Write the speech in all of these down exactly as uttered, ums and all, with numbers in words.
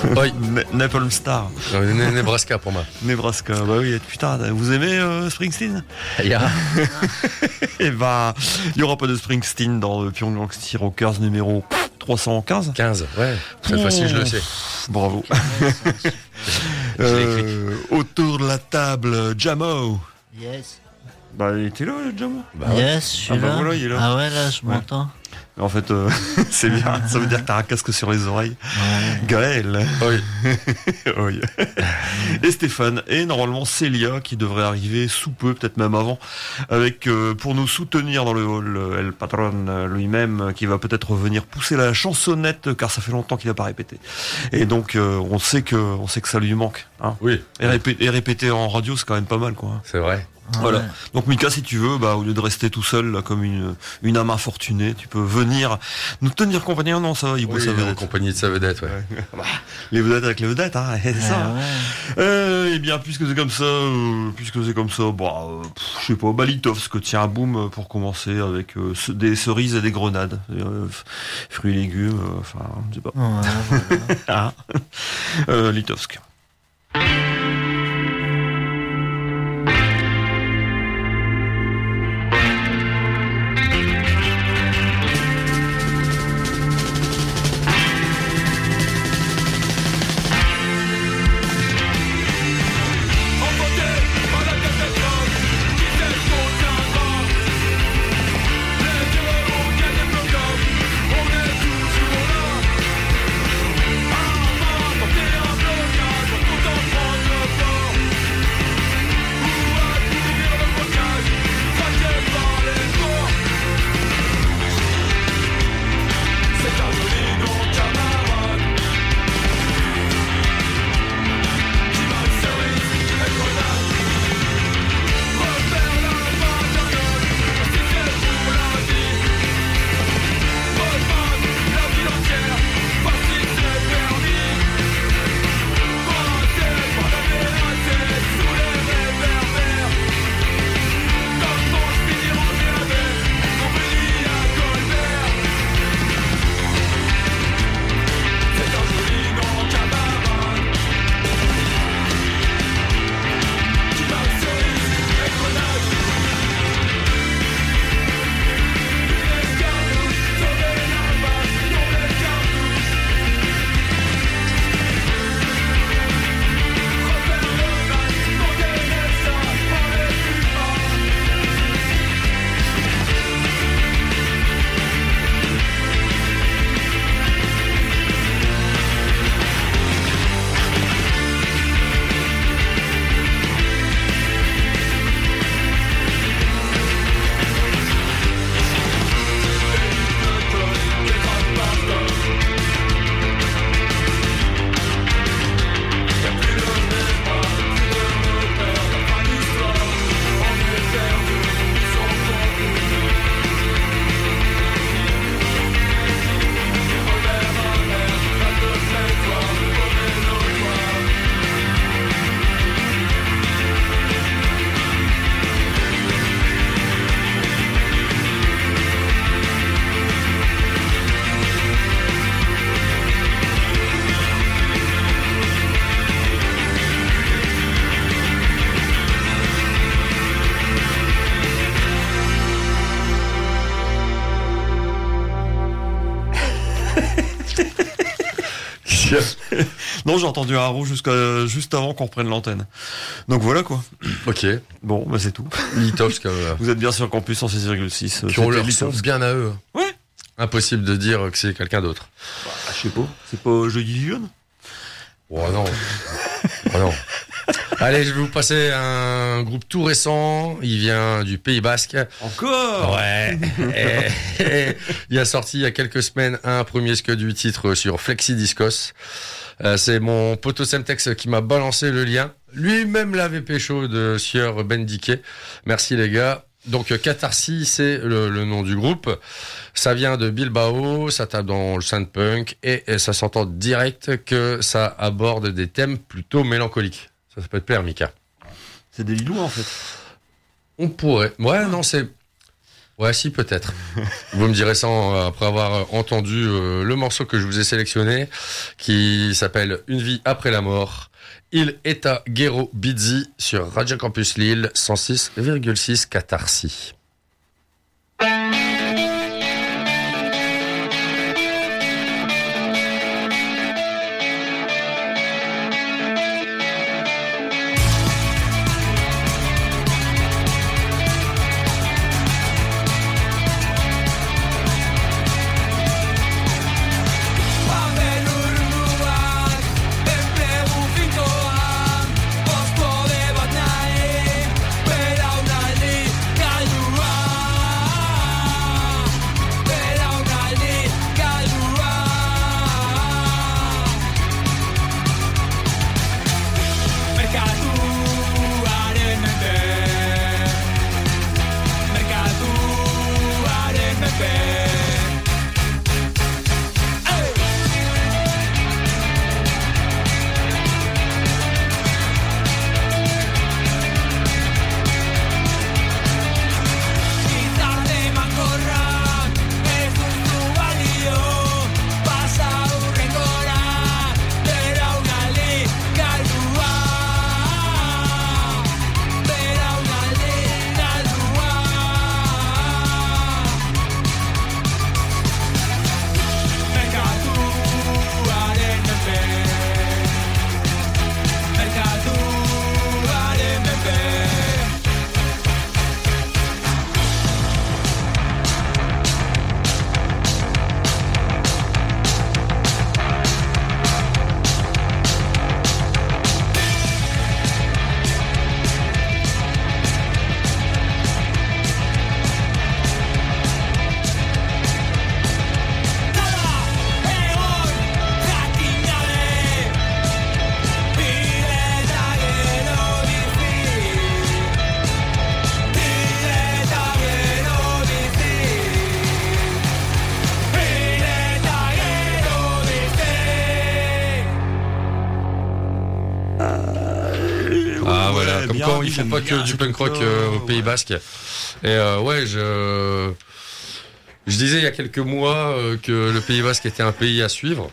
Oui. Napalm Star. Euh, Nebraska pour moi. Nebraska, bah oui, putain, vous aimez euh, Springsteen? Yeah. Et bah, il n'y aura pas de Springsteen dans le Pyongyang City Rockers numéro trois cent quinze. quinze, ouais. Cette fois-ci, je le sais. Bravo. euh, autour de la table, Jamo. Yes. Bah, il était là, le Jamo. Bah, ouais. Yes, je suis Ah bah là. voilà, il est là. Ah ouais, là, je Ouais. m'entends. En fait, euh, c'est bien. Ça veut dire que t'as un casque sur les oreilles. Ouais. Gaël. Oui. Oui. Et Stéphane. Et normalement Célia qui devrait arriver sous peu, peut-être même avant, avec euh, pour nous soutenir dans le hall euh, El Patron euh, lui-même, euh, qui va peut-être venir pousser la chansonnette car ça fait longtemps qu'il n'a pas répété. Et donc euh, on sait que on sait que ça lui manque. Hein. Oui. Et, répé- et répéter en radio c'est quand même pas mal quoi. C'est vrai. Voilà. Ouais. Donc Mika, si tu veux, bah au lieu de rester tout seul là, comme une une âme infortunée, tu peux venir nous tenir compagnie. Ah non, ça va, il boit Oui, sa en vedette. compagnie de sa vedette, ouais. Bah, les vedettes avec les vedettes, hein, c'est ça. Ah ouais. Euh, eh bien, puisque c'est comme ça, euh, puisque c'est comme ça, bah, euh, pff, je sais pas, bah, Litovsk, tiens, boum, pour commencer avec euh, ce- des cerises et des grenades, euh, f- fruits et légumes, euh, enfin, je sais pas. Ouais, voilà. Ah. euh, Litovsk. Non, j'ai entendu un roux jusqu'à juste avant qu'on reprenne l'antenne. Donc voilà quoi. Ok. Bon, bah c'est tout. Litovsk, euh, Vous êtes bien sur Campus cent six virgule six. qui ont C'était leur son Litovsk. bien à eux. Ouais. Impossible de dire que c'est quelqu'un d'autre. Bah, je sais pas. C'est pas Jeudi Jeune. Oh non. Oh non. Allez, je vais vous passer un groupe tout récent. Il vient du Pays Basque. Encore. Ouais. Et- et il a sorti il y a quelques semaines un premier scud du titre sur Flexi Discos. Euh, c'est mon poteau Semtex qui m'a balancé le lien. Lui-même l'avait pécho de Sieur Bendiquet. Merci les gars. Donc Catharsis, c'est le, le nom du groupe. Ça vient de Bilbao, ça tape dans le synth-punk et, et ça s'entend direct que ça aborde des thèmes plutôt mélancoliques. Ça, ça peut te plaire, Mika. C'est des Lillois en fait. On pourrait. Ouais, non, c'est... Ouais, si, peut-être. Vous me direz ça en- après avoir entendu euh, le morceau que je vous ai sélectionné, qui s'appelle Une vie après la mort. Il est à Gero Bizzi sur Radio Campus Lille, cent six virgule six Catharsis. Comme bien, quoi ils il font aime pas bien que du ce punk rock truc-là, euh, au ouais. Pays Basque. Et euh, ouais, je je disais il y a quelques mois euh, que le Pays Basque était un pays à suivre.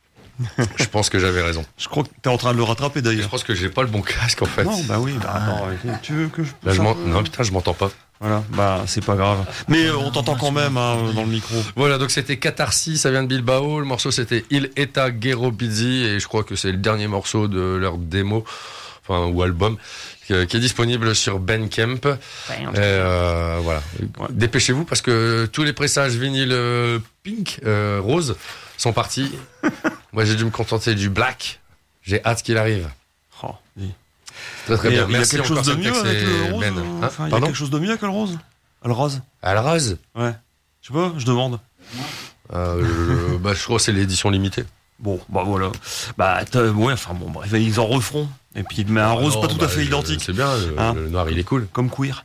Je pense que j'avais raison. Je crois que t'es en train de le rattraper Je d'ailleurs. pense que j'ai pas le bon casque en fait. Non, bah oui, bah attends, tu veux que je Là, pousse je un m'en- peu non putain, je m'entends pas. Voilà, bah c'est pas grave. Mais euh, on t'entend quand même hein, dans le micro. Voilà, donc c'était Catharsis, ça vient de Bilbao. Le morceau c'était Il Eta Gero Bizzi et je crois que c'est le dernier morceau de leur démo, enfin ou album, qui qui est disponible sur Bandcamp. Et euh, voilà, Ouais. dépêchez-vous parce que tous les pressages vinyles euh, pink, euh, rose sont partis. Moi j'ai dû me contenter du black. J'ai hâte qu'il arrive. Oh, dis. Très très Et bien. il y a Merci quelque chose encore, de mieux Semtex avec et le rose Ben. euh, Hein, enfin, il y a pardon quelque chose de mieux avec le rose Ah, le rose À la rose Ouais. Je sais pas, je demande. euh, je, bah, je crois que c'est l'édition limitée. Bon, bah voilà. Bah, t'as- ouais, enfin bon, bref, ils en referont. Et puis, mais un rose Non, pas tout bah, à fait je- identique. C'est bien, le, Hein le noir il est cool. Comme queer.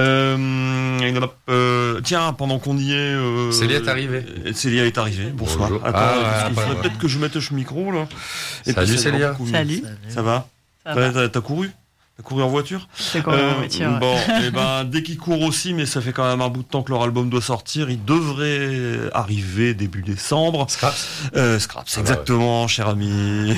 Euh, il y en a- euh, tiens, pendant qu'on y est... Euh, Célia est arrivée. euh, Célia est arrivée. Bonsoir. Bonjour. Attends, Ah, parce ouais, qu'il bah, faudrait ouais. peut-être que je mette ce micro, là. Et Salut, puis, ça ira Célia. beaucoup mieux. Salut. Ça va Ça T'as- va. T'as t'as couru T'as couru en voiture C'est quoi la voiture ouais. Bon, et ben dès qu'il court aussi, mais ça fait quand même un bout de temps que leur album doit sortir, il devrait arriver début décembre. Scraps. Euh, Scraps, Ah bah exactement, cher ami.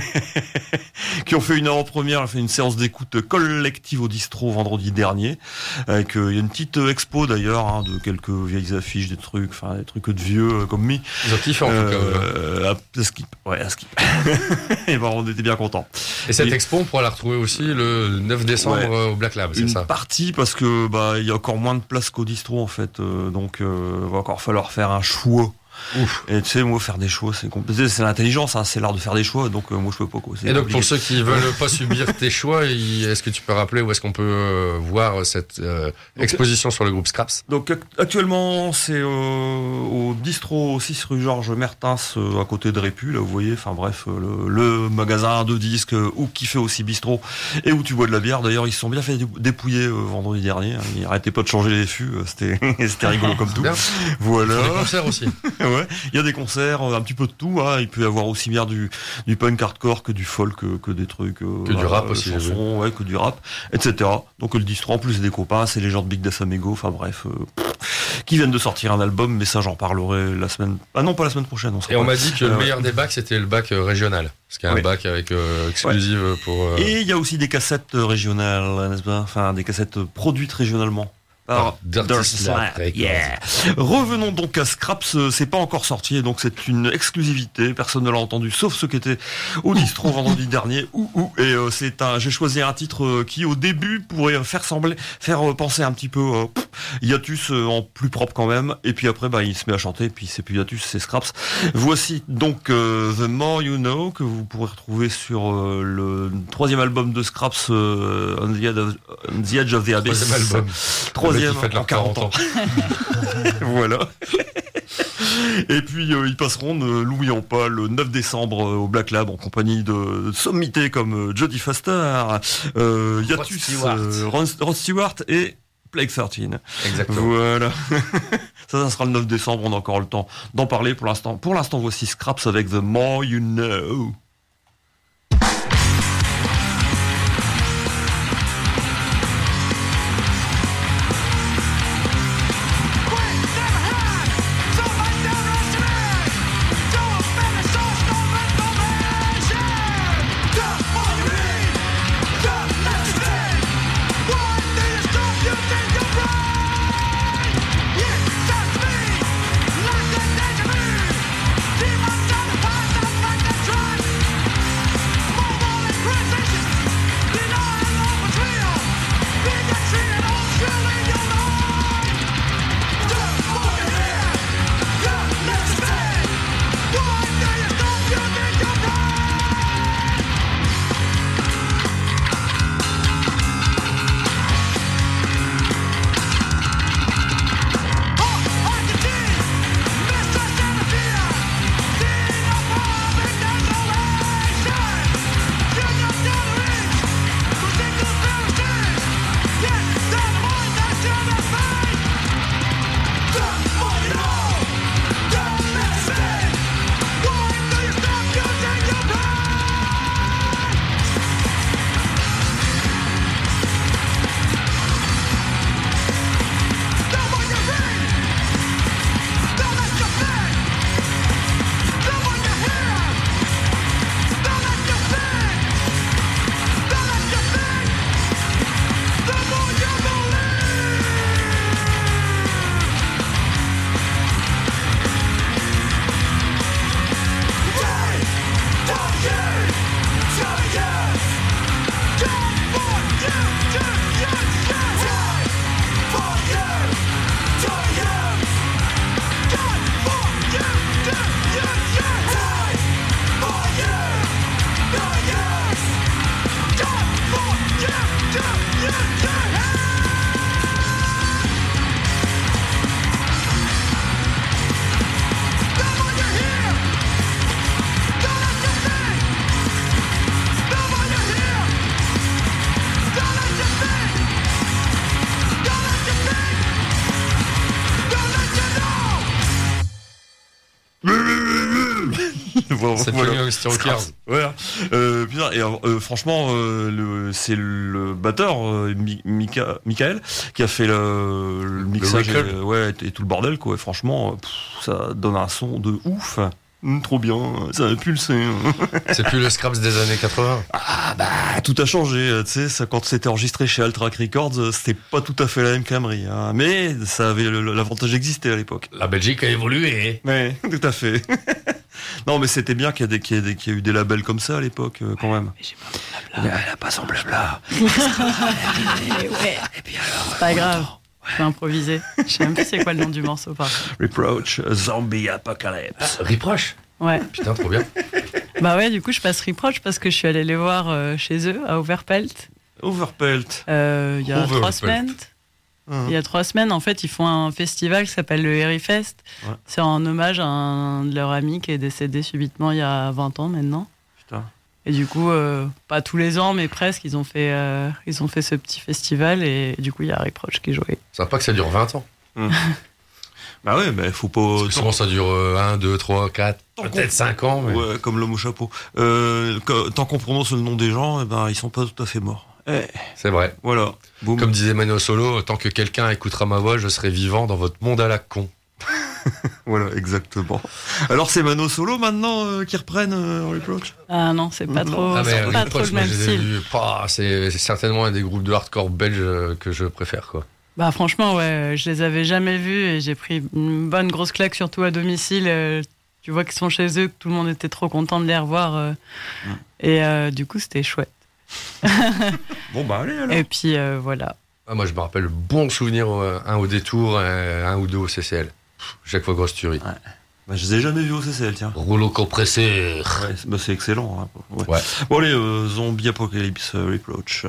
Qui ont fait une avant-première, ont fait une séance d'écoute collective au distro vendredi dernier. Avec, euh, il y a une petite euh, expo d'ailleurs, hein, de quelques vieilles affiches, des trucs, enfin des trucs de vieux euh, comme mi. Ils ont kiffé en tout cas. Euh, à, à skip, ouais, à skip. Et ben on était bien contents. Et cette et- expo, on pourra la retrouver aussi le neuf décembre Ouais. euh, au Black Lab, c'est Une ça. partie parce que bah il y a encore moins de place qu'au distro en fait, euh, donc euh, va encore falloir faire un choix. Ouf. Et tu sais, moi faire des choix c'est compliqué, c'est l'intelligence, hein, c'est l'art de faire des choix, donc euh, moi je peux pas quoi. c'est Et donc obligé. pour ceux qui veulent pas subir tes choix, il- est-ce que tu peux rappeler où est-ce qu'on peut euh, voir cette euh, exposition sur le groupe Scraps? Donc ac- actuellement c'est euh, au distro six rue Georges Mertens euh, à côté de Répu, là vous voyez, enfin bref, euh, le, le magasin de disques euh, où qui fait aussi bistrot et où tu bois de la bière. D'ailleurs ils se sont bien fait dé- dépouiller euh, vendredi dernier, hein. Ils arrêtaient pas de changer les fûts, euh, c'était c'était rigolo comme tout. Bien. Voilà. Pour les concerts aussi. Ouais, il y a des concerts, un petit peu de tout. Hein. Il peut y avoir aussi bien du, du punk hardcore que du folk, que, que des trucs. Que euh, du rap euh, aussi. Chansons, ouais, que du rap, et cetera. Donc le distro, en plus, c'est des copains, c'est les gens de Big Death Amigo, enfin bref, euh, pff, qui viennent de sortir un album, mais ça, j'en parlerai la semaine. Ah non, pas la semaine prochaine. On Et on pas... m'a dit que euh, le meilleur des bacs, c'était le bac régional. Parce qu'il y a un oui. bac avec euh, exclusive ouais. pour. Euh... Et il y a aussi des cassettes régionales, n'est-ce pas? Enfin, des cassettes produites régionalement. par Dirty, Dirty Slap. Slap. Yeah. Revenons donc à Scraps, c'est pas encore sorti, donc c'est une exclusivité, personne ne l'a entendu, sauf ceux qui étaient au distro vendredi dernier. Ouh, ouh. Et euh, c'est un, j'ai choisi un titre euh, qui au début pourrait faire sembler, faire euh, penser un petit peu euh, pff, Hiatus euh, en plus propre quand même, et puis après bah il se met à chanter, puis c'est plus Hiatus, c'est Scraps. Voici donc euh, The More You Know, que vous pourrez retrouver sur euh, le troisième album de Scraps, euh, on, the Edge of, on the Edge of the Abyss. Troisième album. Troisième en quarante ans. Voilà. Et puis euh, ils passeront, ne l'oublions pas, le neuf décembre euh, au Black Lab en compagnie de sommités comme euh, Jodie Foster, euh, Hiatus, euh, Ron, Rod Stewart et Plague treize. Exactement. Voilà. Ça, ça sera le neuf décembre, on a encore le temps d'en parler pour l'instant. Pour l'instant, voici Scraps avec The More You Know. C'est voilà. devenu Steel Cars. Ouais. Euh, putain, et euh, franchement, euh, le, c'est le batteur euh, Mika, Michael qui a fait le, le mixage, le et, ouais, et tout le bordel quoi. Et franchement, pff, ça donne un son de ouf. Mmh, trop bien, ça a pulsé. C'est plus le Scraps des années quatre-vingts. Ah bah tout a changé, tu sais, ça, quand c'était enregistré chez Altrac Records, c'était pas tout à fait la même qu'Amery, hein, mais ça avait l'avantage d'exister à l'époque. La Belgique a évolué. Ouais, tout à fait. Non mais c'était bien qu'il y, qu'il y, ait, qu'il y ait eu des labels comme ça à l'époque, euh, quand même. Mais j'ai pas mon blabla. Elle a pas son blabla. Ouais. Et puis alors, c'est pas grave. Je vais improviser. Je sais même plus c'est quoi le nom du morceau par Reproach, Zombie Apocalypse. Ah, Reproach. Ouais. Putain, trop bien. Bah ouais, du coup, je passe Reproach parce que je suis allée les voir euh, chez eux, à Overpelt. Overpelt. Euh, il y a Overpelt. trois semaines. Mmh. Il y a trois semaines, en fait, ils font un festival qui s'appelle le Herifest. Ouais. C'est en hommage à un de leurs amis qui est décédé subitement il y a vingt ans maintenant. Putain. Et du coup, euh, pas tous les ans, mais presque, ils ont fait, euh, ils ont fait ce petit festival et du coup, il y a Reproach qui jouait. Sympa que ça dure vingt ans. Mmh. Bah ouais, mais faut pas. Parce que souvent ça dure un, deux, trois, quatre, peut-être cinq ans. Mais... Ouais, comme l'homme au chapeau. Euh, que, tant qu'on prononce le nom des gens, eh ben, ils sont pas tout à fait morts. Eh, c'est vrai. Voilà. Boum. Comme disait Mano Solo, tant que quelqu'un écoutera ma voix, je serai vivant dans votre monde à la con. Voilà, exactement. Alors c'est Mano Solo maintenant euh, qui reprennent euh, Reproach. Ah non, c'est pas Non. trop, Ah, mais, c'est euh, pas Reproach, trop le moi, même je les ai style. vus, pah, c'est, c'est certainement un des groupes de hardcore belges euh, que je préfère, quoi. Bah franchement, ouais, je les avais jamais vus et j'ai pris une bonne grosse claque, surtout à domicile. Euh, tu vois qu'ils sont chez eux, que tout le monde était trop content de les revoir. Euh, Mm. Et euh, du coup, c'était chouette. Bon bah allez alors. Et puis euh, voilà. Ah, moi, je me rappelle bon souvenir, euh, un au détour, un, un ou deux au C C L. Pff, chaque fois grosse tuerie. Ouais. Bah, je les ai jamais vus au C C L, tiens. Rouleau compressé. Ouais, c'est, bah, c'est excellent. Hein. Ouais. Ouais. Bon allez, euh, Zombie Apocalypse euh, Reproach.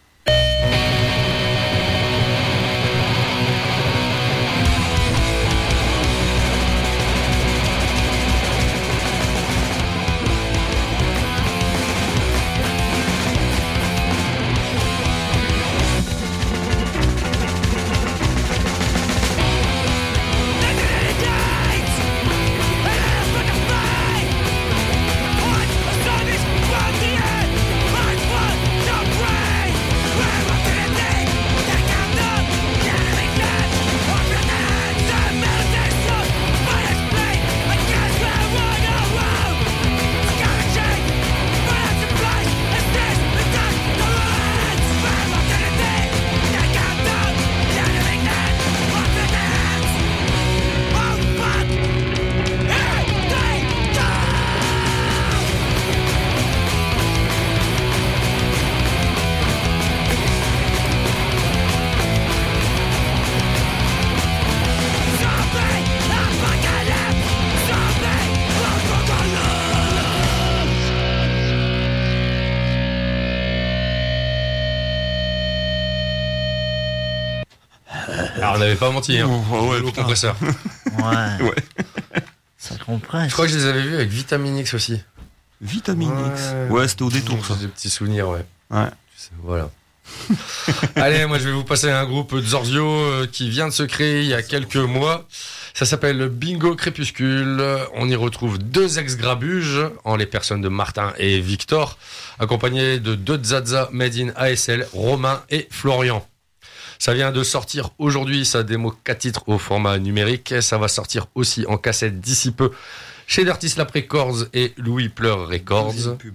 Alors, on n'avait pas menti, hein. Oh, ouais, Rouleau putain. compresseur. Ouais. Ouais. Ça compresse. Je crois que je les avais vus avec Vitamine X aussi. Vitamine Ouais. X. Ouais, c'était au détour ça. Des petits souvenirs, ouais. Ouais. Voilà. Allez, moi je vais vous passer un groupe Zorzio euh, qui vient de se créer il y a quelques mois. Ça s'appelle Bingo Crépuscule. On y retrouve deux ex-grabuges en les personnes de Martin et Victor, accompagnés de deux Zaza made in A S L, Romain et Florian. Ça vient de sortir aujourd'hui, sa démo quatre titres au format numérique. Ça va sortir aussi en cassette d'ici peu chez Dirty Slap Records et Louis Pleur Records. Deuxième pub.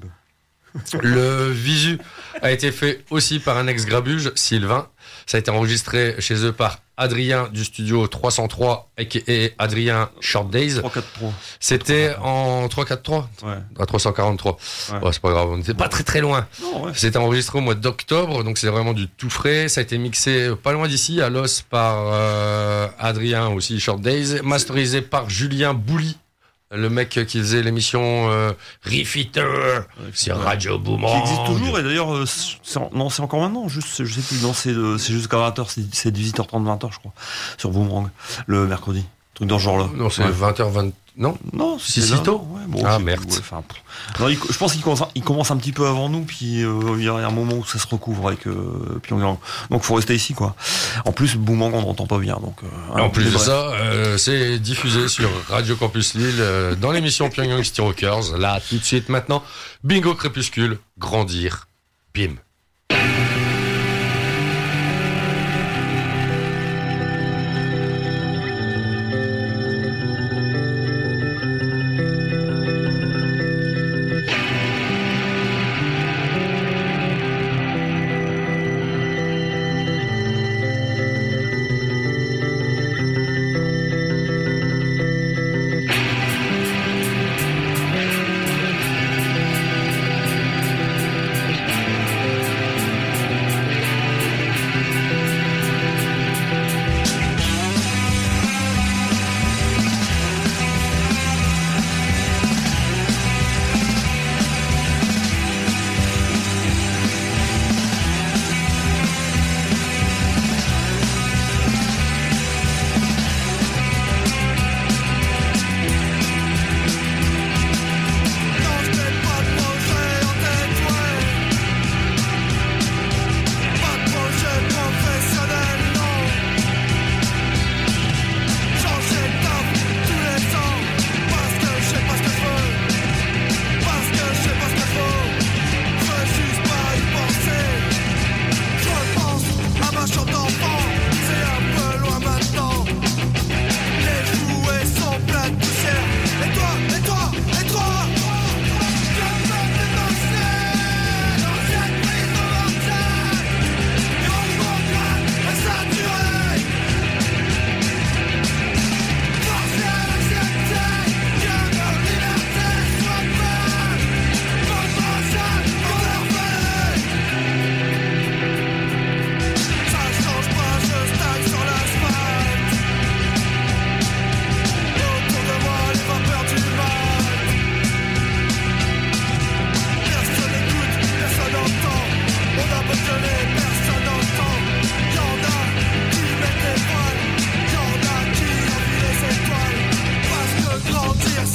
Le visu a été fait aussi par un ex-grabuge, Sylvain. Ça a été enregistré chez eux par Adrien du studio trois cent trois et Adrien Short Days. trois quatre trois. C'était en trois quatre trois, Ouais. à trois cent quarante-trois. Ouais. Ouais, c'est pas grave, on n'était pas très très loin. Non, ouais. C'était enregistré au mois d'octobre, donc c'est vraiment du tout frais. Ça a été mixé pas loin d'ici, à Los, par euh, Adrien aussi, Short Days. Masterisé par Julien Bouli, le mec qui faisait l'émission euh, Riff Eater sur Radio Boomerang. Qui existe toujours et d'ailleurs euh, c'est en- non c'est encore maintenant juste je sais plus non c'est de- c'est jusqu'à vingt heures c'est, c'est dix-huit heures trente vingt heures je crois sur Boomerang le mercredi truc dans ce genre là Non, c'est Ouais. vingt heures vingt. Non, non Si, c'est si là, tôt ouais, bon, Ah, c'est- merde. ouais, enfin, pff. Non, il- je pense qu'il commence, il commence un petit peu avant nous puis euh, il y a un moment où ça se recouvre avec euh, Pyongyang donc faut rester ici quoi en plus Boomerang on n'entend pas bien donc euh, Et en hein, plus mais de bref. ça, euh, c'est diffusé sur Radio Campus Lille euh, dans l'émission Pyongyang City Rockers. Là, tout de suite, maintenant, Bingo Crépuscule, grandir, bim. Thank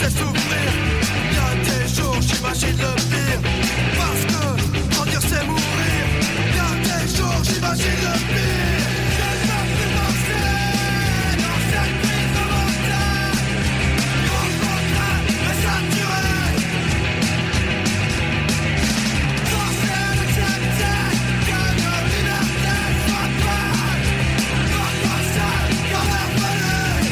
c'est souffrir. Y'a des jours, j'imagine le pire. Parce que grandir c'est mourir. Y'a des jours, j'imagine le pire. Je ne veux plus danser dans cette prise de montagne. Mon progrès est saturé. Forcer d'accepter que nos libertés soient pâles. Notre seul corps revenu.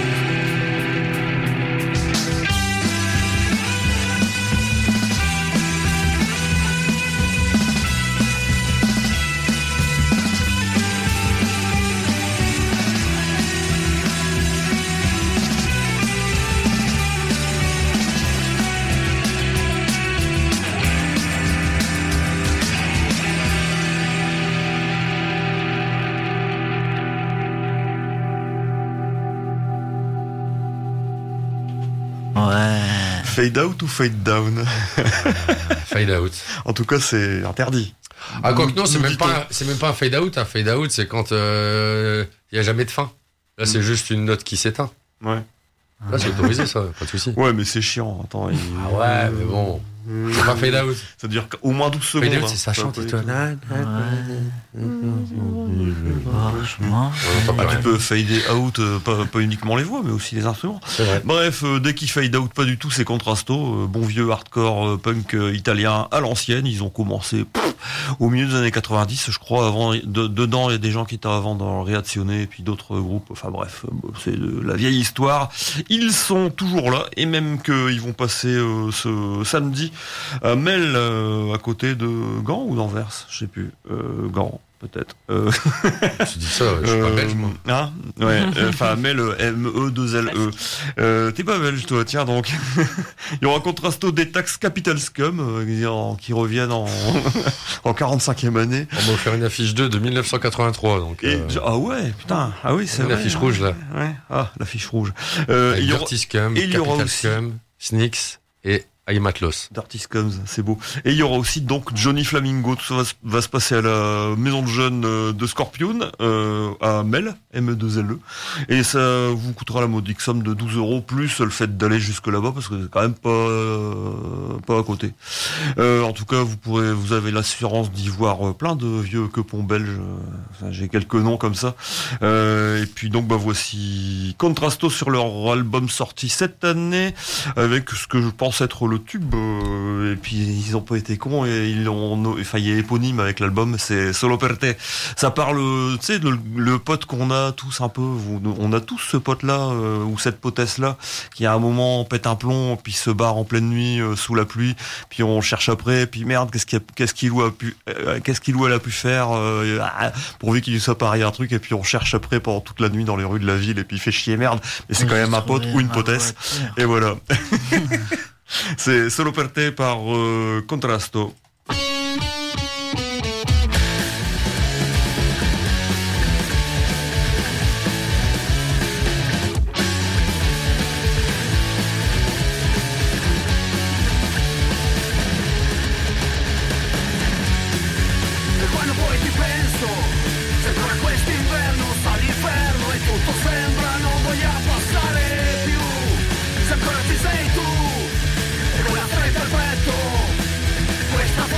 Ouais. Fade out ou fade down? Fade out. En tout cas, c'est interdit. Ah, quoi que non, c'est Nous même dit-on. pas, c'est même pas un fade out. Un fade out, c'est quand il euh, y a jamais de fin. Là, c'est juste une note qui s'éteint. Ouais. Là, c'est autorisé, ça, pas de souci. Ouais, mais c'est chiant. Attends, il- Ah ouais, mais bon, c'est pas fade out. Ça dure au moins douze secondes. Fade out, hein. c'est ça chante peut et être- toi. Franchement. Ah, tu peux fader out, euh, pas, pas uniquement les voix, mais aussi les instruments. C'est vrai. Bref, euh, dès qu'ils fade out pas du tout, c'est Contrasto, euh, bon vieux hardcore euh, punk euh, italien à l'ancienne. Ils ont commencé pff, au milieu des années quatre-vingt-dix, je crois. Avant, de- dedans, il y a des gens qui étaient avant dans Reazione et puis d'autres groupes. Enfin bref, euh, c'est de la vieille histoire. Ils sont toujours là et même qu'ils vont passer euh, ce samedi à Mel, euh, à côté de Gand ou d'Anvers, je sais plus. Euh, Gand. Peut-être. Euh, Tu dis ça, je suis pas euh, belge, moi. Hein ouais, euh, enfin, Mel, M E deux L E. Euh, T'es pas belge, toi, tiens donc. Il y aura Contrasto des Tax Capital Scum, euh, qui, en- qui reviennent en, en quarante-cinquième année. On m'a offert une affiche deux de mille neuf cent quatre-vingt-trois, donc. Et, euh, ah ouais, putain, ah oui, c'est une vrai. affiche hein. rouge, là. Ouais, ah, l'affiche rouge. Euh, avec il y aura Dirty Scum, et il y aura Capital aussi- Scum, Snicks et Aimatlos. Dirty Scums, c'est beau. Et il y aura aussi donc Johnny Flamingo. Tout ça va, se- va se passer à la maison de jeunes euh, de Scorpion, euh, à Mel, M E deux L E. Et ça vous coûtera la modique somme de douze euros, plus le fait d'aller jusque là-bas, parce que c'est quand même pas, euh, pas à côté. Euh, en tout cas, vous pourrez, vous avez l'assurance d'y voir euh, plein de vieux quepons belges. Euh, enfin, j'ai quelques noms comme ça. Euh, et puis donc, bah voici Contrasto sur leur album sorti cette année, avec ce que je pense être le tube, euh, et puis ils ont pas été cons et ils ont, enfin il y a éponyme avec l'album, c'est Solo per te. Ça parle, tu sais, le, le pote qu'on a tous un peu, on a tous ce pote là euh, ou cette potesse là qui à un moment pète un plomb puis se barre en pleine nuit euh, sous la pluie, puis on cherche après, puis merde, qu'est-ce qu'il qu'est-ce qu'il ou a pu, euh, qu'est-ce qu'il ou elle a pu faire, euh, ah, pourvu qu'il lui soit pareil un truc, et puis on cherche après pendant toute la nuit dans les rues de la ville, et puis il fait chier merde, mais c'est quand même un pote ou une potesse. Et voilà. C'est Solo per te par euh, Contrasto. E quando poi ti penso, sembra questo inverno, sta l'inferno e tutto sembra non voglia passare più. Se ancora ci sei tu, e con la fretta al petto, questa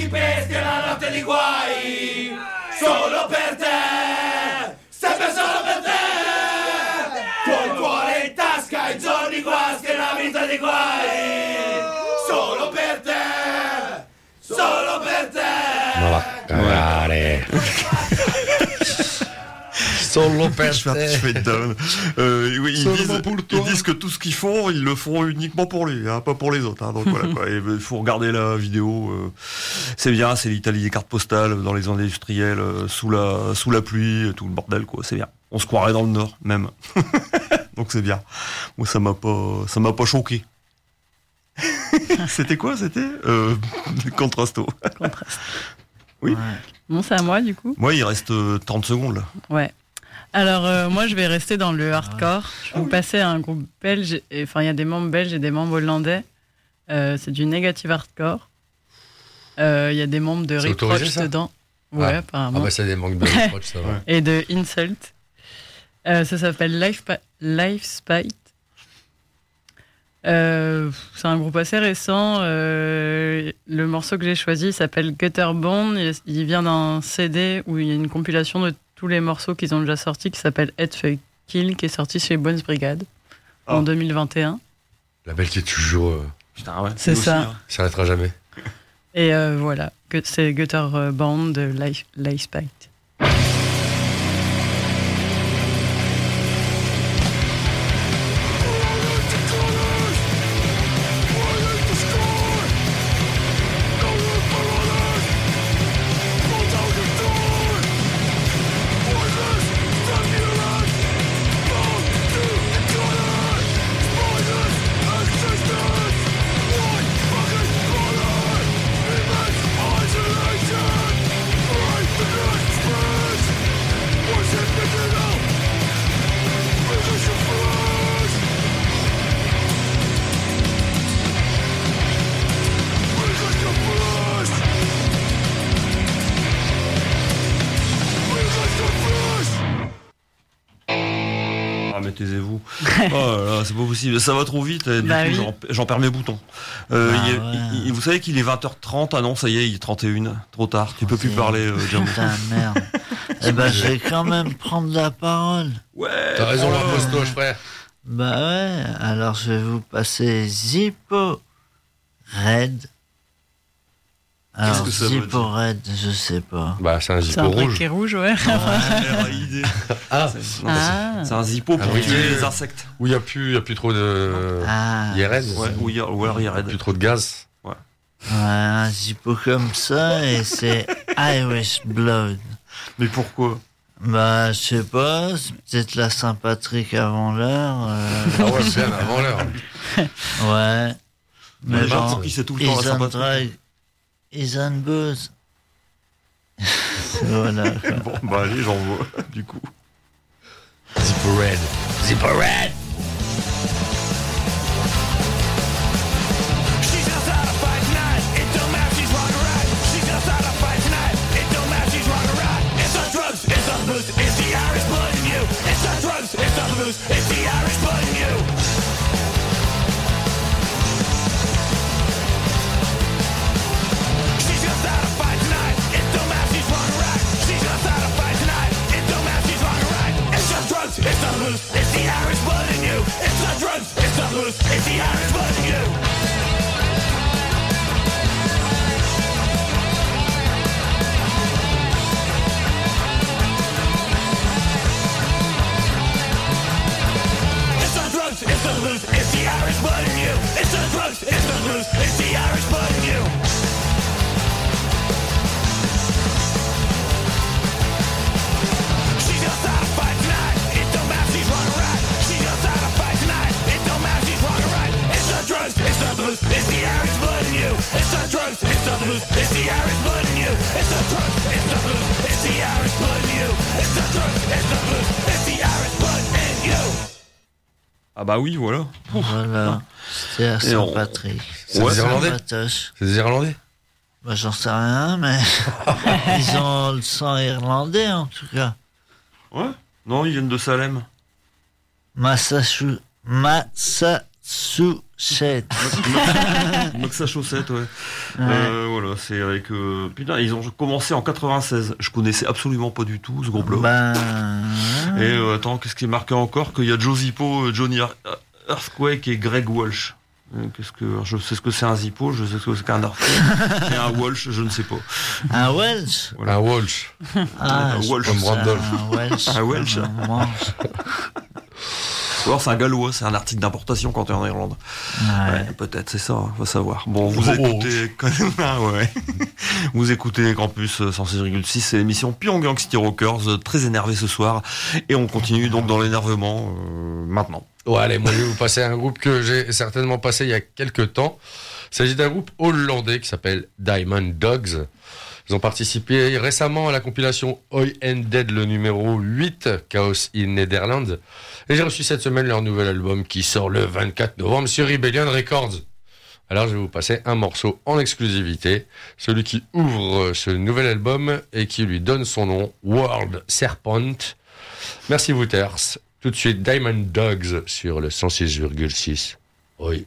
principeschi e la notte di guai, solo per te, sempre solo per te, col cuore in tasca, i giorni guasti e la vita di guai, solo per te, solo per te. Ma va a cagare. Solo per Je fais un te. petit fade down. Euh, oui, ils, Seulement disent, pour ils toi. disent que tout ce qu'ils font, ils le font uniquement pour lui, hein, pas pour les autres. Hein, donc voilà, quoi. Et, il faut regarder la vidéo. Euh, c'est bien, c'est l'Italie des cartes postales dans les zones industrielles, euh, sous la sous la pluie, tout le bordel, quoi. C'est bien. On se croirait dans le Nord, même. Donc c'est bien. Moi, ça m'a pas, ça m'a pas choqué. C'était quoi? C'était euh, Contrasto. Contraste. Oui. Ouais. Bon, c'est à moi du coup. Moi, il reste euh, trente secondes là. Ouais. Alors, euh, moi, je vais rester dans le hardcore. Je vais vous passer à un groupe belge. et- Enfin, il y a des membres belges et des membres hollandais. Euh, c'est du negative hardcore. Euh, Il y a des membres de C'est autorisé, Reproach ça dedans. Ouais, Ah. apparemment. Ah bah c'est des manques de reproches, ça va. Ouais. Et de Insult. Euh, ça s'appelle Life, Pa- Life Spite. Euh, c'est un groupe assez récent. Euh, le morceau que j'ai choisi s'appelle Gutterbone. Il, il vient d'un C D où il y a une compilation de tous les morceaux qu'ils ont déjà sortis qui s'appelle Head Fuck Kill, qui est sorti chez Bones Brigade Ah. en deux mille vingt et un. La belle qui est toujours, euh, Putain, ouais. C'est Nous ça. aussi, hein. s'arrêtera jamais. Et euh, voilà, que- c'est Gutterbone de Life, Life Spite. Ah mais taisez-vous. Oh là là, c'est pas possible. Ça va trop vite. Et du Bah coup, oui. j'en, j'en perds mes boutons. Euh, Ah il est- ouais. il- il- vous savez qu'il est vingt heures trente. Ah non, ça y est, il est trente et une. Trop tard. Tu peux plus C'est- parler, euh, Jumbo. Putain, merde. Eh ben, je vais quand même prendre la parole. Ouais. T'as raison, prends-le. la postoche, frère. Bah ouais, alors je vais vous passer Zippo Red. Alors, que ça veut Zippo Red, je sais pas. Bah, c'est un C'est zippo un truc rouge. qui est rouge, ouais. R A I D. Ah, C'est, non, Ah. c'est, c'est un zippo pour Ah oui. tuer les insectes. où il n'y a, plus- y a plus trop de. Ah, I R N. Ouais, ou, il y a- ou alors il y a Y a Red. plus trop de gaz. ouais, un Zippo comme ça, et c'est Irish Blood. Mais pourquoi? Bah, je sais pas, c'est peut-être la Saint-Patrick avant l'heure. euh, Ah ouais, bien avant l'heure. ouais. Mais Mais bon, pour qui c'est tout le temps la Is on Saint-Patrick. drag, is on booze. Voilà, quoi. Bon, bah allez, j'en vois, du coup. Zippo red. Zippo red. She's gonna start a fight tonight. It don't matter, she's wrong or right. She's gonna start a fight tonight. It don't matter, she's wrong or right. It's the drugs, it's the booze, it's the Irish blood in you. It's the drugs, it's the booze, it's the Irish blood in you. She's gonna start a fight tonight. It don't matter, she's wrong or right. She's gonna start a fight tonight. It don't matter, she's wrong or right. It's the drugs, it's the booze, it's the Irish blood in you. It's the drugs, it's the booze, it's the Irish blood in you. It's the drugs, it's the booze, it's the Irish blood in you. It's the drugs, it's the booze, it's the Irish blood in you. She's gonna start a fight tonight. It don't matter, she's wrong or right. She's gonna start a fight tonight. It don't matter, she's wrong or right. It's the drugs, it's the booze, it's the Irish blood in you. It's the drugs, it's the booze, it's the Irish blood in you. It's the drugs, it's the booze, it's the Irish blood in you. It's the drugs, it's the booze, it's the Irish blood in you. Ah bah oui, voilà. Voilà, c'était à Et on- Saint-Patrick. C'est des Irlandais Saint-Patoche. C'est des Irlandais. Bah, j'en sais rien, mais ils ont le sang irlandais en tout cas. Ouais. Non, ils viennent de Salem. Massachusetts. Massachusetts. Chaussette. Moxa Chaussette, ouais. Euh, voilà, c'est avec... Euh, putain, ils ont commencé en quatre-vingt-seize. Je connaissais absolument pas du tout ce groupe-là. Ben. Et euh, attends, qu'est-ce qui est marqué encore? Qu'il y a Joe Zippo, Johnny Ear- Earthquake et Greg Walsh. Euh, Qu'est-ce que, je sais ce que c'est un Zippo, je sais ce que c'est qu'un Earthquake. Et un Walsh, je ne sais pas. Un Welsh. Voilà. Un Walsh. Ah, Un je Welsh. pense Comme Randolph. Un Welsh. Un Welsh. comme un Welsh. Ou alors c'est un gallois, c'est un article d'importation quand t'es en Irlande. Ouais. Ouais, peut-être, c'est ça, hein, faut savoir. Bon, vous Oh. écoutez, ah ouais. Vous écoutez Campus cent six virgule six, c'est l'émission Pyongyang City Rockers, euh, très énervé ce soir, et on continue donc dans l'énervement euh, maintenant. Ouais, allez, moi je vais vous passer un groupe que j'ai certainement passé il y a quelques temps. Il s'agit d'un groupe hollandais qui s'appelle Diamond Dogs. Ils ont participé récemment à la compilation Oi and Dead, le numéro huit, Chaos in Netherlands. Et j'ai reçu cette semaine leur nouvel album qui sort le vingt-quatre novembre sur Rebellion Records. Alors je vais vous passer un morceau en exclusivité, celui qui ouvre ce nouvel album et qui lui donne son nom, World Serpent. Merci Wooters. Tout de suite Diamond Dogs sur le cent six virgule six. Oui.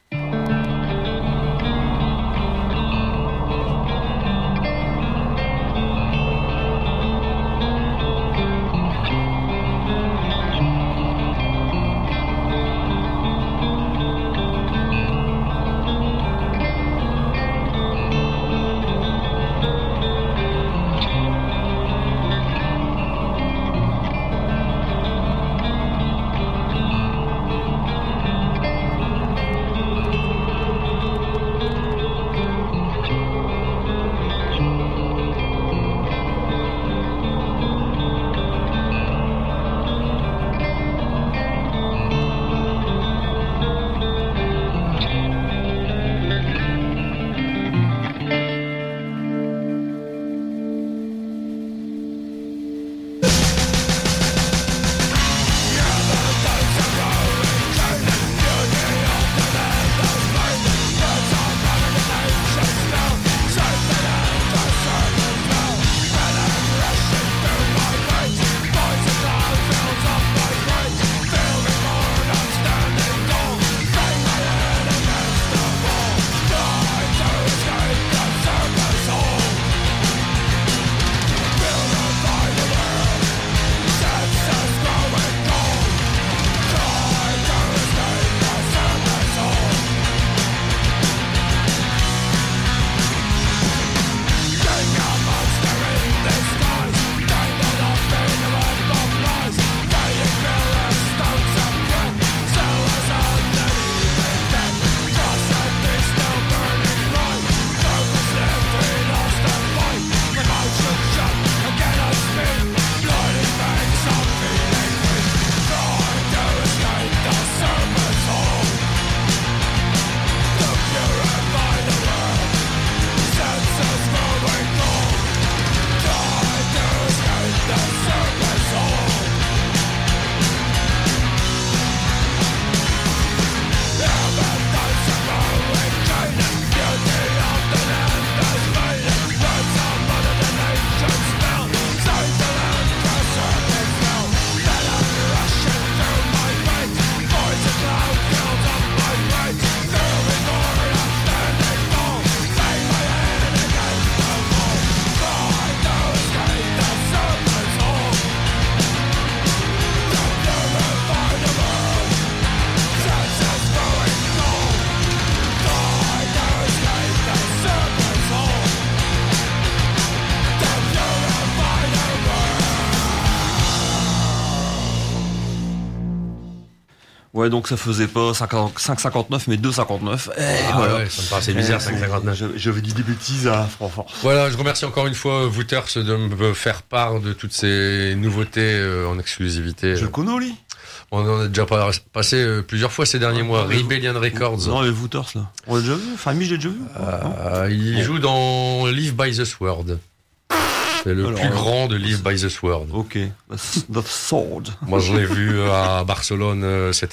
Ouais, donc ça faisait pas cinq virgule cinquante-neuf mais deux virgule cinquante-neuf. Et Ah voilà. ouais, ça me paraissait bizarre, Eh, cinq virgule cinquante-neuf. J'avais j'avais dit des bêtises à Francfort. Voilà, je remercie encore une fois Wooters de me faire part de toutes ces nouveautés euh, en exclusivité. Je le connais, lui. On en a déjà pas- passé euh, plusieurs fois ces derniers mois. mais vous- Rebellion Records. Non, les Wooters, là. On l'a déjà vu. Enfin, Mich, j'ai déjà vu. Euh, il joue dans Live by the Sword. C'est le Alors, plus euh, grand de Live by the Sword. Ok. The Sword. Moi, je l'ai vu à Barcelone euh, cet été.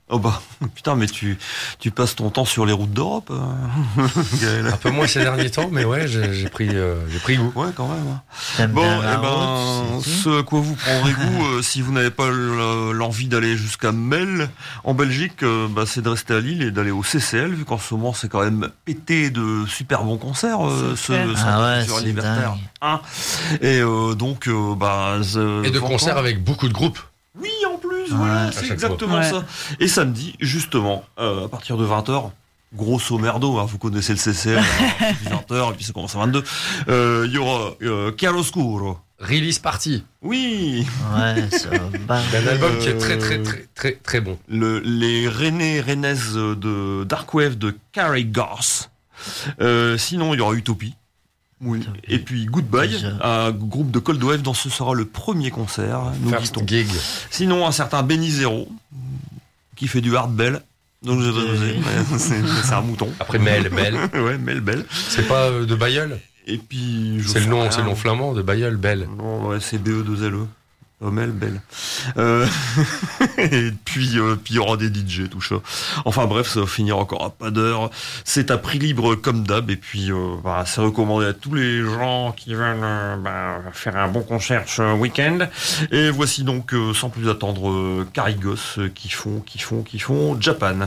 Oh bah, putain, mais tu, tu passes ton temps sur les routes d'Europe, euh, Gaël. Un peu moins ces derniers temps, mais ouais, j'ai, j'ai pris, euh, j'ai pris goût. Ouais, quand même. hein. T'aimes Bon, bien eh la ben, route, c'est tout. ce à quoi vous prendrez goût, euh, si vous n'avez pas le- l'envie d'aller jusqu'à Mel, en Belgique, euh, bah, c'est de rester à Lille et d'aller au C C L, vu qu'en ce moment, c'est quand même pété de super bons concerts, euh, ce, Super. ce Ah ouais, sur c'est Libertaire. dingue. Hein. Et euh, donc, euh, bah... Et de concerts avec beaucoup de groupes. Oui, en plus, Ouais. voilà, À c'est chaque exactement fois. ça. Et samedi, justement, euh, à partir de vingt heures, grosso merdo, hein, vous connaissez le C C L, vingt heures, et puis ça commence à vingt-deux, euh, il y aura euh, Chiaroscuro. Release Party. Oui, Ouais, ça va C'est un barrer. album qui est très, Euh, très, très, très, très bon. le, les Rennais Rennaises de Darkwave de Carrie Goss. Euh, sinon, il y aura Utopie. Oui. Utopie. Et puis Goodbye, Déjà. un groupe de Cold Wave dont ce sera le premier concert, nous First dit-on. gig. Sinon, un certain Benny Zero, qui fait du hard bell. Donc j'ai osé, mais c'est c'est un mouton. Après Mel, Mel. Ouais, Mel Bell. C'est pas euh, de Bayeul. Et puis. je C'est le sais nom, rien. c'est le nom flamand de Bayeul, Bell. Non, ouais, c'est B E deux L E. Oh, Mel Bell. Euh, et puis, euh, puis il y aura des D J, tout ça. Enfin bref, ça va finir encore à pas d'heure. C'est à prix libre comme d'hab. Et puis, euh, bah, c'est recommandé à tous les gens qui veulent euh, bah, faire un bon concert ce week-end. Et voici donc, euh, sans plus attendre, euh, Carigos euh, qui font, qui font, qui font Japan.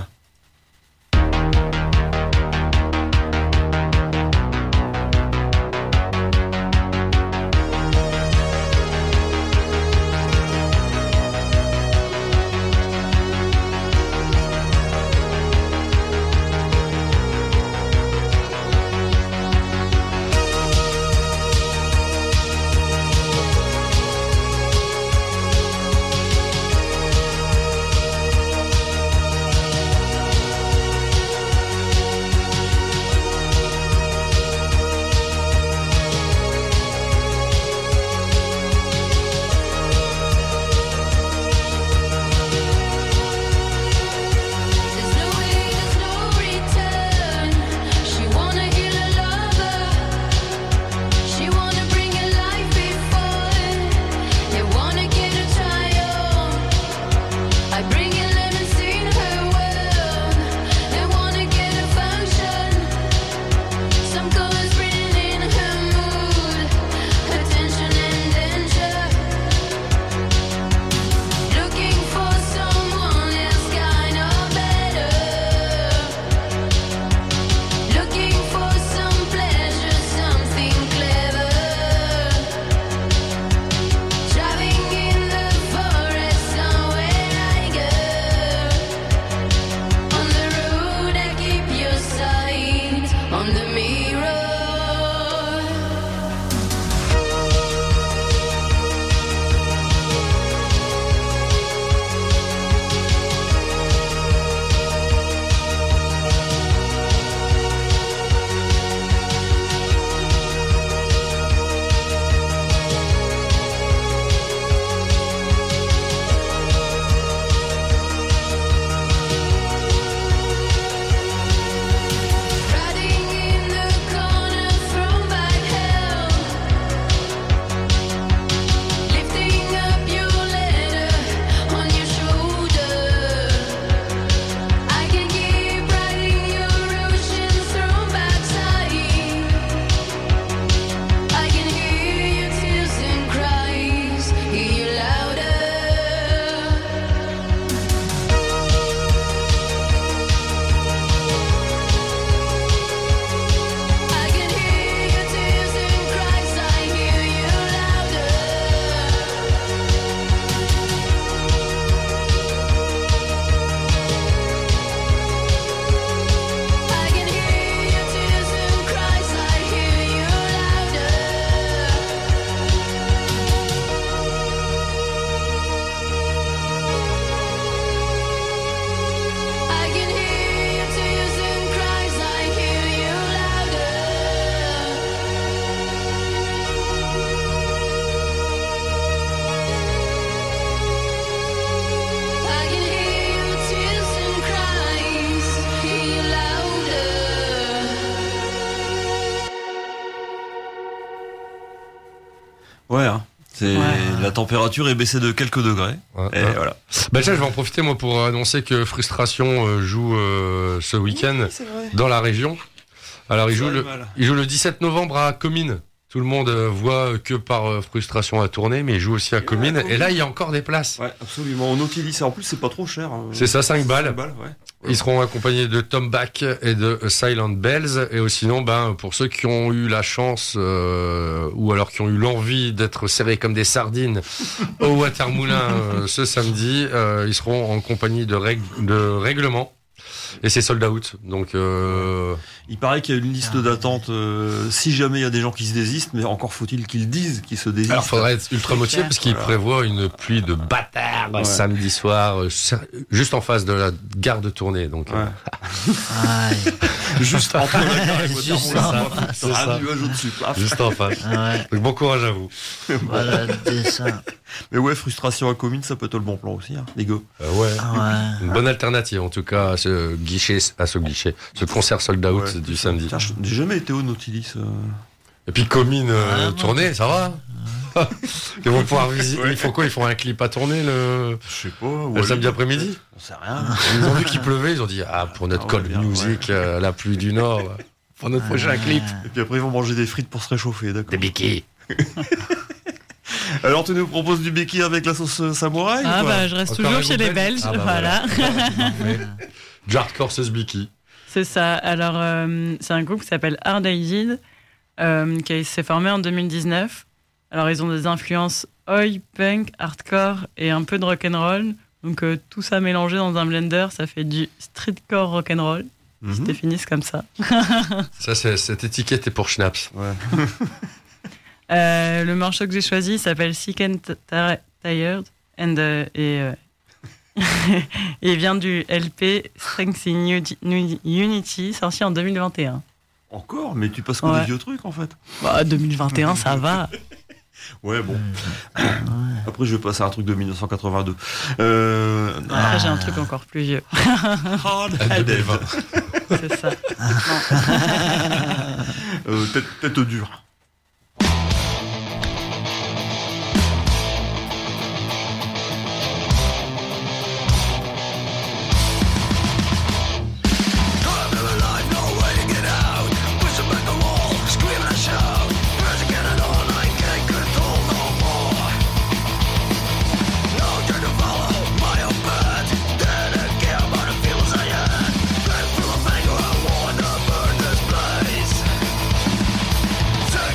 There's no way, there's no return. She wanna heal her lover. She wanna bring her life before. They wanna get her child. I bring her lemons in her world. They wanna get her function. Some colors written in her mood. Attention and danger. Looking for someone else kind of better. Looking for some pleasure, something clever. Driving in the forest, somewhere I go. On the road, I keep your sight on the mirror. Riding in the corner from back hell. Lifting up your letter on your shoulder. I can keep riding your oceans thrown backside. I can hear your tears and cries, hear you louder. I can hear your tears and cries, I hear you louder. I can hear your tears and cries, I hear you louder. I can hear your tears and cries, I hear you louder. I can hear your tears and cries, hear you louder. Ouais, hein. C'est Ouais. la température est baissée de quelques degrés. Ouais, Et ouais. voilà. Bah tiens, je vais en profiter moi pour annoncer que Frustration euh, joue euh, ce week-end c'est vrai. dans la région. Alors il joue le, Mal. il joue le dix-sept novembre à Comines. Tout le monde euh, voit que par euh, Frustration à tourner, mais il joue aussi à Et ouais, Comines. à Comines. Et là, il y a encore des places. Ouais, absolument. En Nautilus, et en plus, c'est pas trop cher. hein. C'est ça, cinq balles. cinq balles, ouais. Ils seront accompagnés de Tom Back et de Silent Bells. Et aussi, sinon, ben, pour ceux qui ont eu la chance euh, ou alors qui ont eu l'envie d'être serrés comme des sardines au Watermoulin euh, ce samedi, euh, ils seront en compagnie de, règ- de Règlement. Et c'est sold out. Donc, euh, Il paraît qu'il y a une liste d'attente euh, si jamais il y a des gens qui se désistent, mais encore faut-il qu'ils disent qu'ils se désistent. alors, faudrait être ultra motivé parce qu'il Voilà. prévoit une pluie de bâtards Ouais. samedi soir, euh, juste en face de la gare de tournée. Donc, euh, Ouais. Aïe. Juste entre la gare et Juste Waterloo, en là, c'est t'as ça. un nuage au-dessus. paf. juste en face. Ah ouais, Donc, bon courage à vous. voilà le dessin. Mais ouais, frustration à Comines, ça peut être le bon plan aussi, hein, les gars. Euh, ouais. Ah ouais. Une bonne alternative en tout cas à ce guichet, à ce guichet, ce concert sold out Ouais, du ça. samedi. Putain, je- J'ai jamais été au Nautilus. euh. Et puis Comines euh, Ah, tournée, ça va. Ils vont pouvoir visiter. Ouais. Ils font quoi? Ils font un clip à tourner le, Je sais pas. ou le alors- samedi après-midi. On sait rien. Ils ont vu qu'il pleuvait, ils ont dit ah pour notre Ah, cold ouais, bien, music, euh, la pluie du nord, euh, pour notre prochain clip. Et puis après, ils vont manger des frites pour se réchauffer, d'accord. Des béquilles. Alors, tu nous proposes du béquille avec la sauce euh, samouraï Ah ou pas bah je reste Encore toujours un chez groupe les belge Belges, Ah bah voilà. Parfait. Hardcore sauce Biki. C'est ça. Alors euh, c'est un groupe qui s'appelle Hard Aided, euh, qui s'est formé en deux mille dix-neuf. Alors ils ont des influences oi, punk, hardcore et un peu de rock'n'roll. Donc euh, tout ça mélangé dans un blender, ça fait du streetcore rock'n'roll. Ils se Mhm. définissent comme ça. Ça, c'est, cette étiquette est pour Schnaps. Ouais. Euh, le morceau que j'ai choisi s'appelle Sick and Ti- Tired and, euh, et, euh, et il vient du L P Strength in Uni- Uni- Unity sorti en deux mille vingt et un. Encore? Mais tu passes que Ouais. des vieux trucs, en fait. Bah, deux mille vingt et un, ça va. Ouais, bon. Après, je vais passer à un truc de mille neuf cent quatre-vingt-deux. Euh... Après, j'ai un truc encore plus vieux. Hard À deux mille Headed. vingt. C'est ça. Euh, tête, tête dure. Turn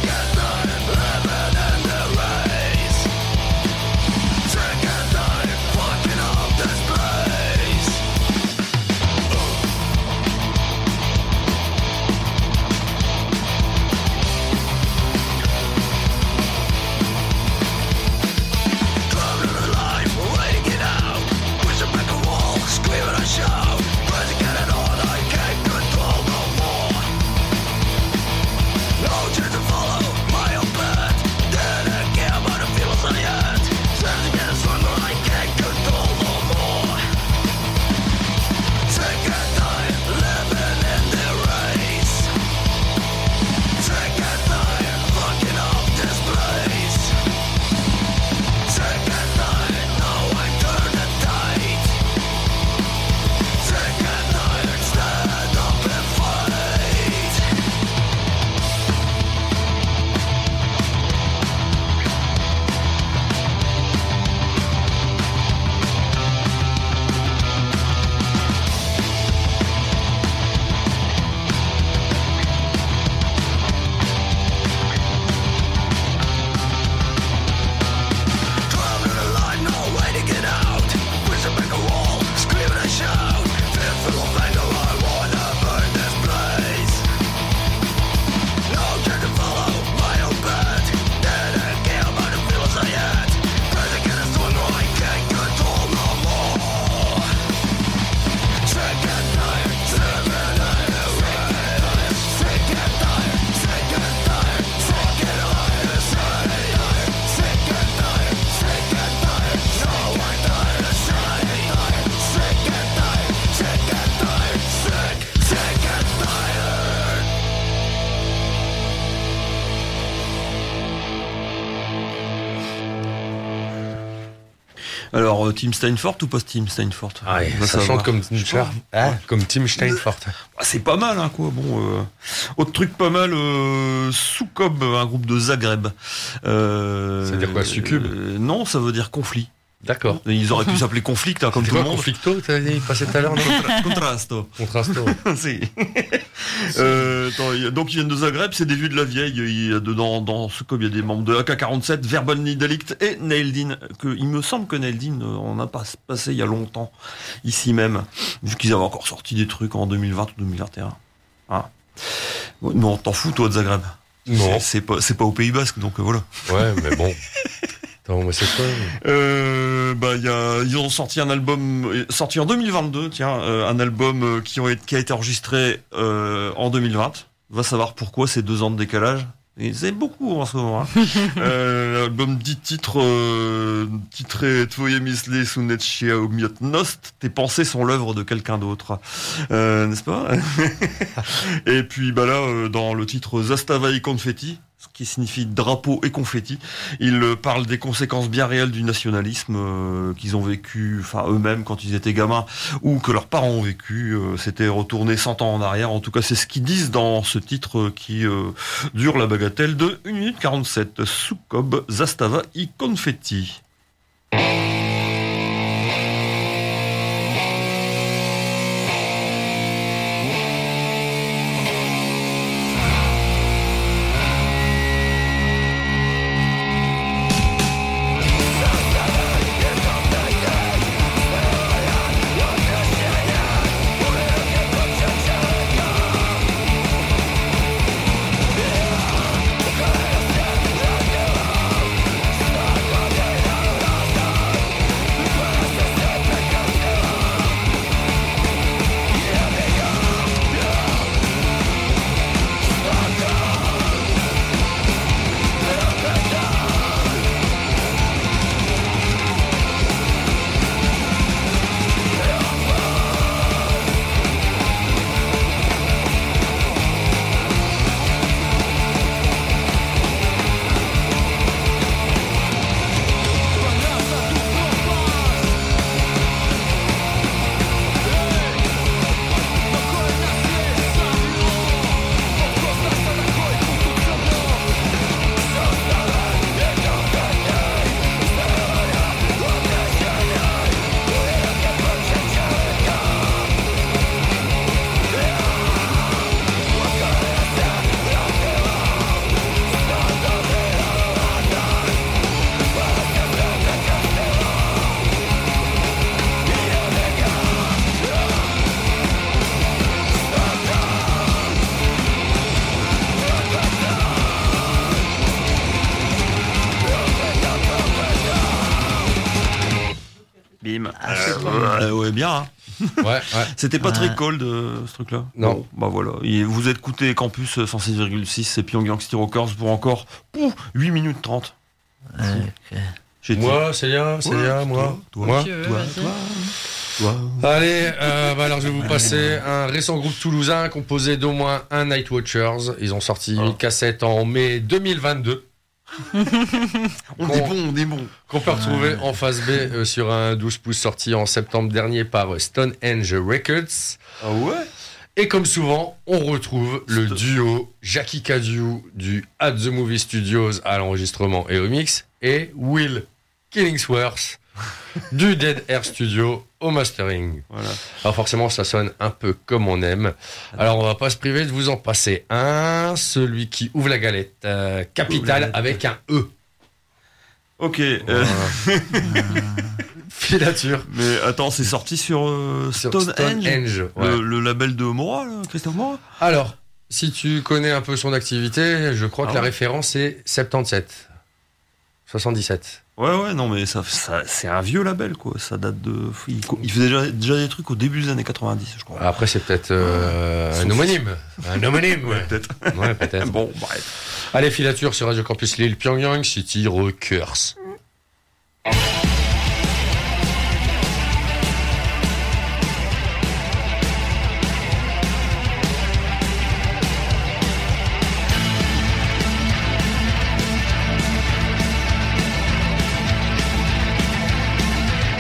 Alors, euh, Team Steinfort ou pas Team Steinfort? Ah ouais, Bah, ça, va. chante comme, Je sais pas. hein, comme Tim Steinfort. Ah, c'est pas mal, hein, quoi. Bon, euh, autre truc pas mal, euh, Succub, un groupe de Zagreb. Euh, Ça veut dire quoi, Succub euh, Non, ça veut dire conflit. D'accord. Ils auraient pu s'appeler Conflict, hein, comme C'est tout quoi, le monde. Conflicto, t'as dit, passé tout à l'heure, non? Contra- Contrasto. Contrasto. Si. euh, attends, il y a- donc ils viennent de Zagreb, c'est des vues de la vieille. Il y a dedans, dans ce club, il y a des membres de A K quarante-sept, Verbalni Delict et Naildin. Que il me semble que Naildin, euh, on a pas passé il y a longtemps ici même, vu qu'ils avaient encore sorti des trucs en deux mille vingt ou deux mille vingt et un. Ah. Non, t'en fous toi de Zagreb? Non. C'est- C'est pas, c'est pas au Pays Basque, donc euh, voilà. Ouais, mais bon. Attends, moi, c'est quoi? Euh, bah, il y a, ils ont sorti un album, euh, sorti en deux mille vingt-deux, tiens, euh, un album euh, qui, ont, été- qui a été enregistré euh, en deux mille vingt. Va savoir pourquoi ces deux ans de décalage. Et c'est beaucoup en ce moment. Hein. euh, album dix titres, euh, titré Tvoje misli su nečija umjetnost. Tes pensées sont l'œuvre de quelqu'un d'autre, euh, n'est-ce pas? Et puis bah là, euh, dans le titre Zastava i confetti, ce qui signifie drapeau et confetti, ils euh, parlent des conséquences bien réelles du nationalisme euh, qu'ils ont vécu, enfin eux-mêmes quand ils étaient gamins, ou que leurs parents ont vécu. Euh, C'était retourné cent ans en arrière. En tout cas, c'est ce qu'ils disent dans ce titre euh, qui euh, dure la bagatelle de une minute quarante-sept. Succub Zastava i confetti. Bim. Ah, Euh, c'est pas mal. ouais, ouais, bien. Hein. Ouais, ouais. C'était pas Ouais. très cold euh, ce truc-là. Non. Bon, bah voilà. Et vous écoutez Campus cent six virgule six et Pyongyang City Rockers pour encore pouf, huit minutes trente. Ouais, ok. J'ai dit- Moi, Célia, Célia, Ouais, moi, toi, moi. Tu veux, toi, vas-y. toi. Allez, euh, bah alors je vais vous passer un récent groupe toulousain composé d'au moins un Night Watchers. Ils ont sorti Oh. une cassette en mai deux mille vingt-deux On Bon. est bon, on est bon. qu'on peut retrouver en face B euh, sur un douze pouces sorti en septembre dernier par Stonehenge Records. Ah ouais. Et comme souvent, on retrouve le Stop. duo Jackie Cadieux du At The Movie Studios à l'enregistrement et remix et Will Killingsworth du Dead Air Studio au mastering. Voilà. Alors forcément, ça sonne un peu comme on aime. Alors on va pas se priver de vous en passer un, celui qui ouvre la galette, euh, Capital Ouvre la avec un E. Ok. euh, Filature. mais attends, c'est sorti sur, euh, Sur Stonehenge, Stonehenge, ouais. le, le label de Mora, là, Christophe Mora. Alors, si tu connais un peu son activité, je crois Ah que la ouais. référence est soixante-dix-sept. soixante-dix-sept. Ouais, ouais, non, mais ça, ça c'est un vieux label, quoi. Ça date de. Il, il faisait déjà, déjà des trucs au début des années quatre-vingt-dix, je crois. Après, c'est peut-être euh, Son un homonyme. Un homonyme, ouais. Peut-être. Ouais, peut-être. Bon, bref. Allez, filature sur Radio Campus Lille, Pyongyang City Rockers. Thank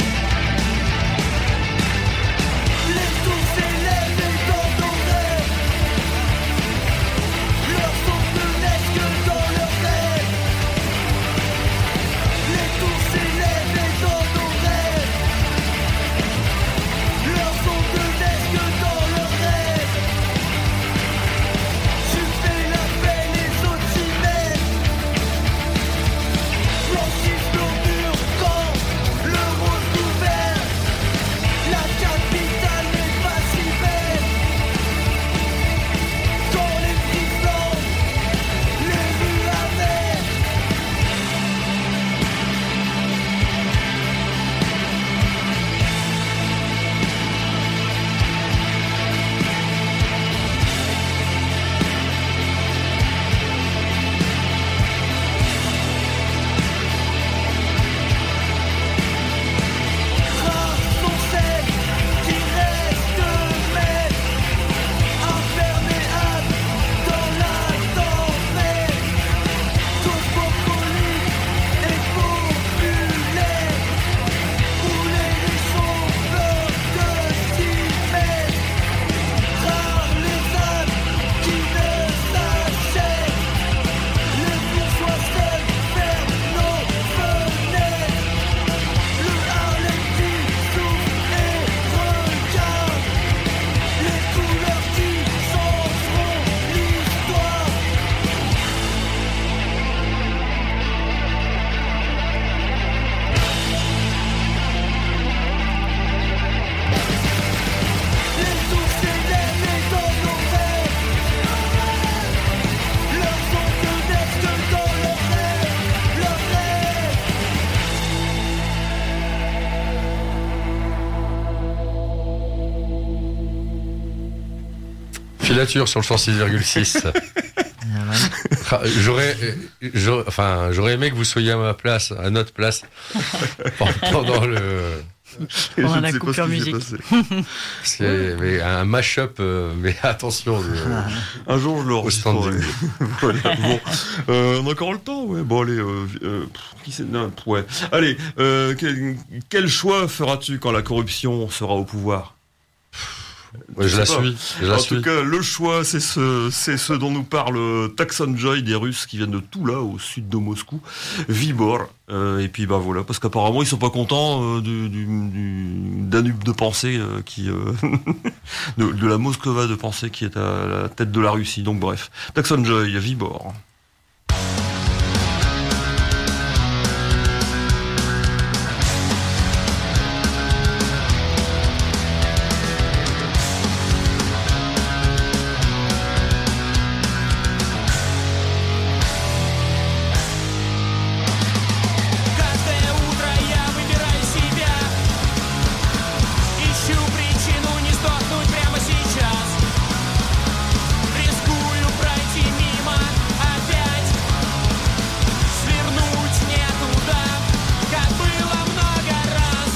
Filature sur le cent six virgule six. Ah, J'aurais, euh, j'aurais, enfin, j'aurais aimé que vous soyez à ma place, à notre place, pendant le. Et Pendant je la ne sais pas coupure ce qui s'est musique. passé. C'est mais un mash-up, euh, mais attention. euh, Un jour, je le Au enregistrerai. standing. Voilà, bon. Euh, on a encore le temps, ouais. Bon, allez, euh, euh, pff, qui c'est non, pff, ouais. Allez, euh, quel, quel choix feras-tu quand la corruption sera au pouvoir? ouais, je la sais pas. suis. Je la En suis. tout cas, le choix, c'est ce, c'est ce dont nous parle Taxon Joy, des Russes qui viennent de tout là, au sud de Moscou, Vibor. Euh, et puis bah voilà, parce qu'apparemment ils sont pas contents euh, du, du, du Danube de pensée euh, qui euh, de, de la Moskova de pensée qui est à la tête de la Russie. Donc bref, Taxon Joy, Vibor. Каждое утро я выбираю себя. Ищу причину не сдохнуть прямо сейчас. Рискую пройти мимо опять. Свернуть не туда, как было много раз.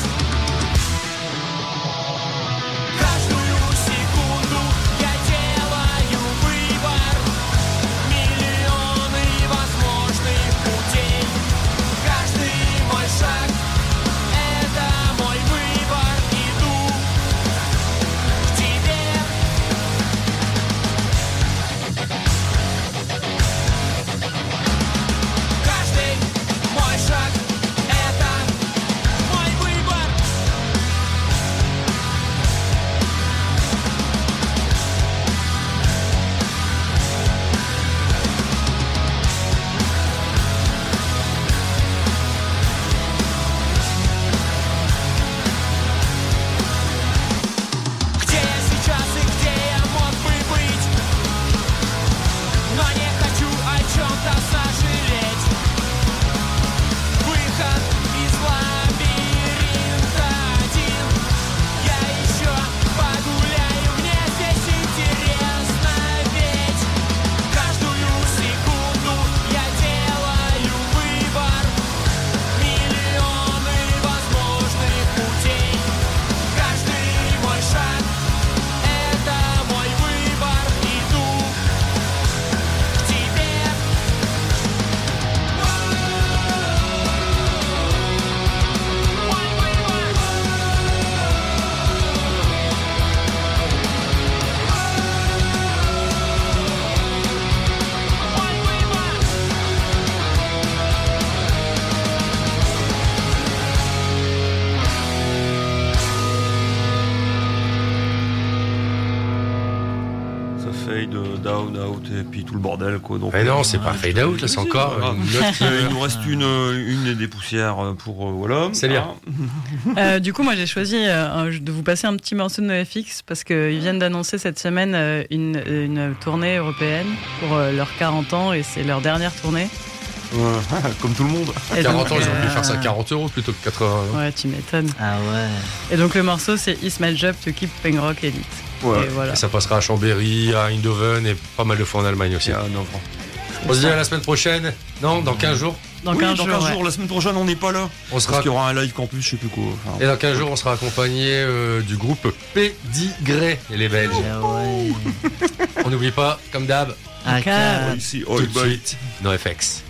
Каждую секунду я делаю выбор. Миллионы возможных путей. Каждый мой шаг — это мой выбор. Иду к тебе. Каждый мой шаг — это мой выбор. Где я сейчас и где я мог бы быть? Но не хочу о чем-то сожалеть. Выход из лабиринта один. Я еще погуляю, мне здесь интересно ведь. Каждую секунду я делаю выбор. Миллионы возможных путей. Каждый мой шаг — это мой выбор. Иду к тебе. Мой выбор. Мой выбор. Ça fade euh, down, out et puis tout le bordel quoi. Donc Mais non, euh, c'est pas fade out, là, c'est encore Ah. une note qui- Euh, il nous reste une, une des poussières euh, pour euh, voilà. C'est bien. Ah. Euh, du coup, moi, j'ai choisi euh, un- de vous passer un petit morceau de NoFX parce qu'ils viennent d'annoncer cette semaine euh, une, une tournée européenne pour euh, leurs quarante ans et c'est leur dernière tournée. Ouais, comme tout le monde. Et quarante donc, ans, ils auraient pu euh, faire ça quarante euros plutôt que quatre-vingts. Ouais, tu m'étonnes. Ah ouais. Et donc, le morceau, c'est It's My Job to Keep Punk Rock Elite. Ouais. Et voilà. Et ça passera à Chambéry, à Eindhoven et pas mal de fois en Allemagne aussi. C'est un œuvre. On se dit à la semaine prochaine. Non, dans quinze jours. Dans Oui, quinze dans jours. quinze ouais. jours, la semaine prochaine, on n'est pas là. On Parce sera qu'il y aura un live campus, je sais plus quoi. Enfin, et dans quinze jours, on sera accompagné euh, du groupe Pédigré et les Belges. Ah ouais. On n'oublie pas, comme d'ab, Ah, Ok. car- ici, tout oh, de bah, suite, NoFX.